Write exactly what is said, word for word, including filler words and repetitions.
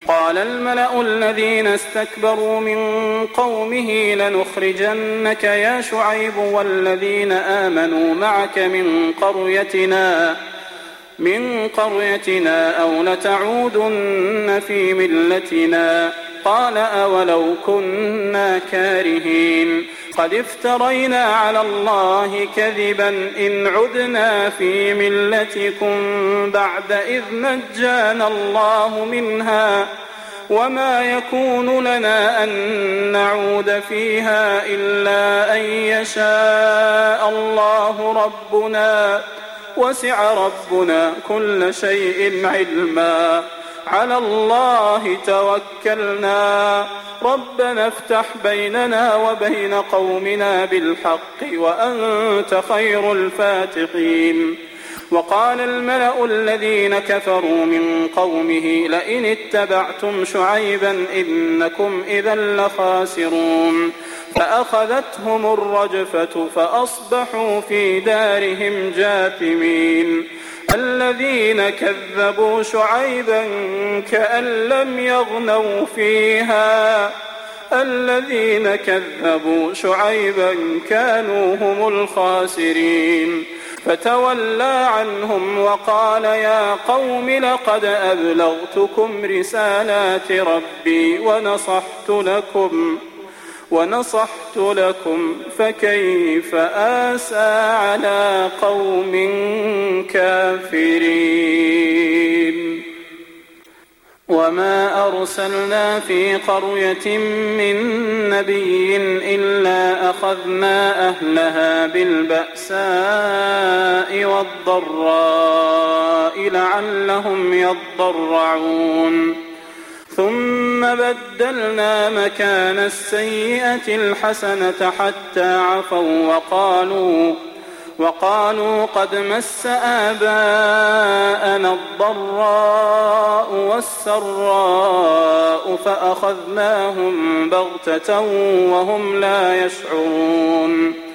قال الملأ الذين استكبروا من قومه لنخرجنك يا شعيب والذين آمنوا معك من قريتنا من قريتنا أو لتعودن في ملتنا قال أولو كنا كارهين قد افترينا على الله كذبا إن عدنا في ملتكم بعد إذ نجانا الله منها وما يكون لنا أن نعود فيها إلا أن يشاء الله ربنا وسع ربنا كل شيء علما على الله توكلنا ربنا افتح بيننا وبين قومنا بالحق وأنت خير الفاتحين. وقال الملأ الذين كفروا من قومه لئن اتبعتم شعيبا إنكم إذا لخاسرون فأخذتهم الرجفة فأصبحوا في دارهم جاثمين. الذين كذبوا شعيبا كأن لم يغنوا فيها الذين كذبوا شعيبا كانوا هم الخاسرين فتولى عنهم وقال يا قوم لقد أبلغتكم رسالات ربي ونصحت لكم ونصحت لكم فكيف آسى على قوم كافرين. وما أرسلنا في قرية من نبي إلا أخذنا أهلها بالبأساء والضراء لعلهم يضرعون ثم بدلنا مكان السيئة الحسنة حتى عفوا وقالوا وقالوا قد مس آباءنا الضراء والسراء فأخذناهم بغتة وهم لا يشعرون.